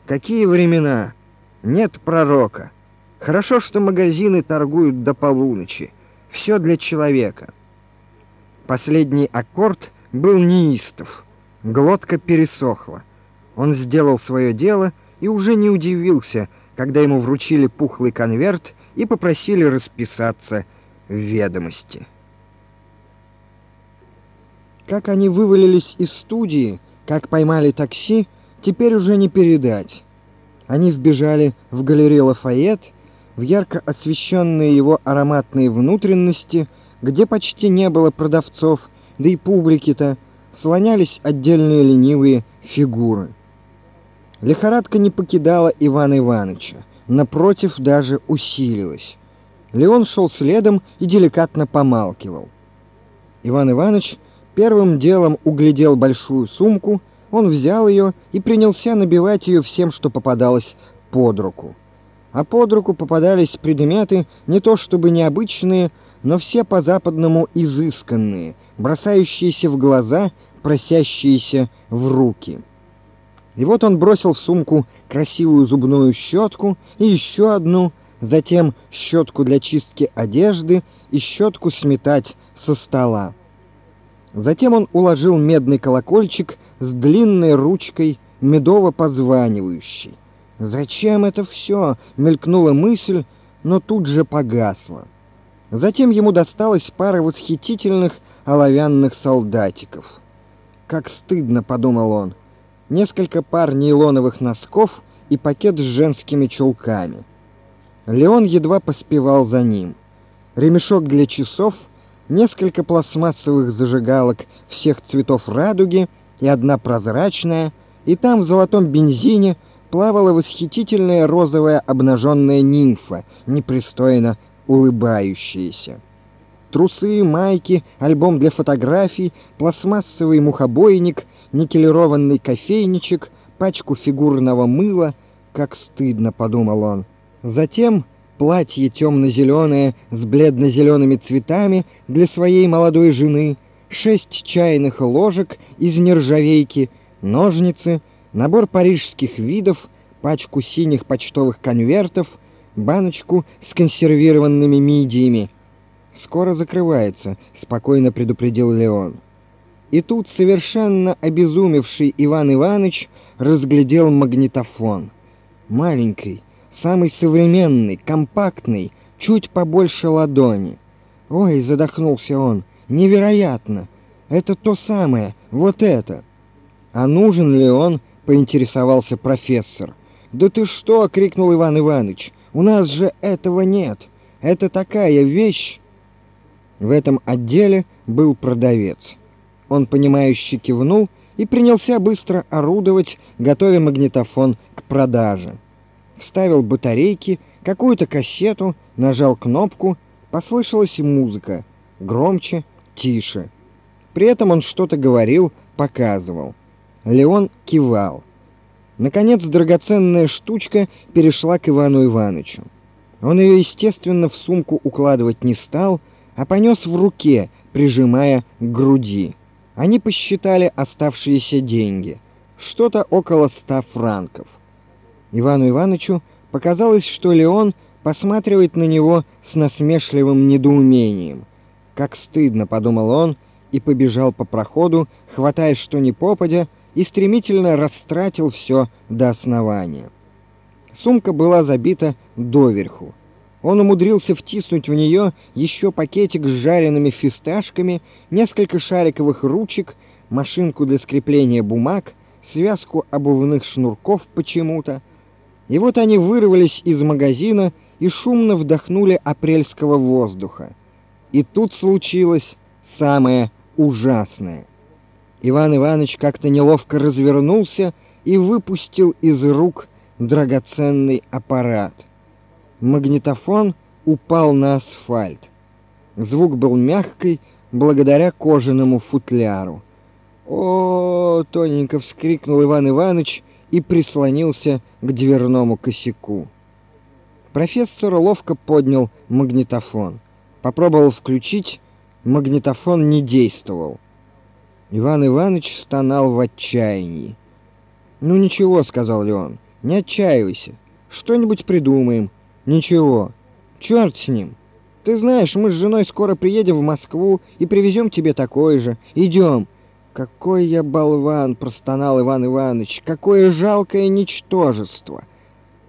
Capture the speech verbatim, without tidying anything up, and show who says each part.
Speaker 1: Какие времена! Нет пророка. Хорошо, что магазины торгуют до полуночи. Все для человека. Последний аккорд был неистов. Глотка пересохла. Он сделал свое дело и уже не удивился, когда ему вручили пухлый конверт и попросили расписаться в ведомости. Как они вывалились из студии, как поймали такси, теперь уже не передать. Они вбежали в галерею Лафайет, в ярко освещенные его ароматные внутренности, где почти не было продавцов, да и публики-то, слонялись отдельные ленивые фигуры. Лихорадка не покидала Ивана Ивановича, напротив, даже усилилась. Леон шел следом и деликатно помалкивал. Иван Иванович первым делом углядел большую сумку, он взял ее и принялся набивать ее всем, что попадалось под руку. А под руку попадались предметы не то чтобы необычные, но все по-западному изысканные, бросающиеся в глаза, просящиеся в руки. И вот он бросил в сумку красивую зубную щетку и еще одну, затем щетку для чистки одежды и щетку сметать со стола. Затем он уложил медный колокольчик с длинной ручкой, медово позванивающей. «Зачем это все?» — мелькнула мысль, но тут же погасла. Затем ему досталась пара восхитительных оловянных солдатиков. «Как стыдно», — подумал он, — несколько пар нейлоновых носков и пакет с женскими чулками. Леон едва поспевал за ним. Ремешок для часов, несколько пластмассовых зажигалок всех цветов радуги и одна прозрачная, и там в золотом бензине плавала восхитительная розовая обнаженная нимфа, непристойно улыбающаяся. Трусы, майки, альбом для фотографий, пластмассовый мухобойник, никелированный кофейничек, пачку фигурного мыла. Как стыдно, подумал он. Затем платье темно-зеленое с бледно-зелеными цветами для своей молодой жены, шесть чайных ложек из нержавейки, ножницы, набор парижских видов, пачку синих почтовых конвертов, баночку с консервированными мидиями. «Скоро закрывается», — спокойно предупредил Леон. И тут совершенно обезумевший Иван Иванович разглядел магнитофон. Маленький, самый современный, компактный, чуть побольше ладони. «Ой», — задохнулся он, — «невероятно! Это то самое, вот это!» «А нужен ли он?» — поинтересовался профессор. «Да ты что?» — крикнул Иван Иванович. «У нас же этого нет! Это такая вещь!» В этом отделе был продавец. Он, понимающе кивнул и принялся быстро орудовать, готовя магнитофон к продаже. Вставил батарейки, какую-то кассету, нажал кнопку, послышалась музыка, громче, тише. При этом он что-то говорил, показывал. Леон кивал. Наконец драгоценная штучка перешла к Ивану Ивановичу. Он ее, естественно, в сумку укладывать не стал, а понес в руке, прижимая к груди. Они посчитали оставшиеся деньги. Что-то около ста франков. Ивану Ивановичу показалось, что Леон посматривает на него с насмешливым недоумением. «Как стыдно», — подумал он, и побежал по проходу, хватая что ни попадя, и стремительно растратил все до основания. Сумка была забита доверху. Он умудрился втиснуть в нее еще пакетик с жареными фисташками, несколько шариковых ручек, машинку для скрепления бумаг, связку обувных шнурков почему-то. И вот они вырвались из магазина и шумно вдохнули апрельского воздуха. И тут случилось самое ужасное. Иван Иванович как-то неловко развернулся и выпустил из рук драгоценный аппарат. Магнитофон упал на асфальт. Звук был мягкий, благодаря кожаному футляру. «О!» — тоненько вскрикнул Иван Иванович и прислонился к дверному косяку. Профессор ловко поднял магнитофон. Попробовал включить, магнитофон не действовал. Иван Иванович стонал в отчаянии. «Ну ничего», — сказал Леон, Не отчаивайся. Что-нибудь придумаем. Ничего. Черт с ним. Ты знаешь, мы с женой скоро приедем в Москву и привезем тебе такой же. Идем. Какой я болван, простонал Иван Иванович. Какое жалкое ничтожество.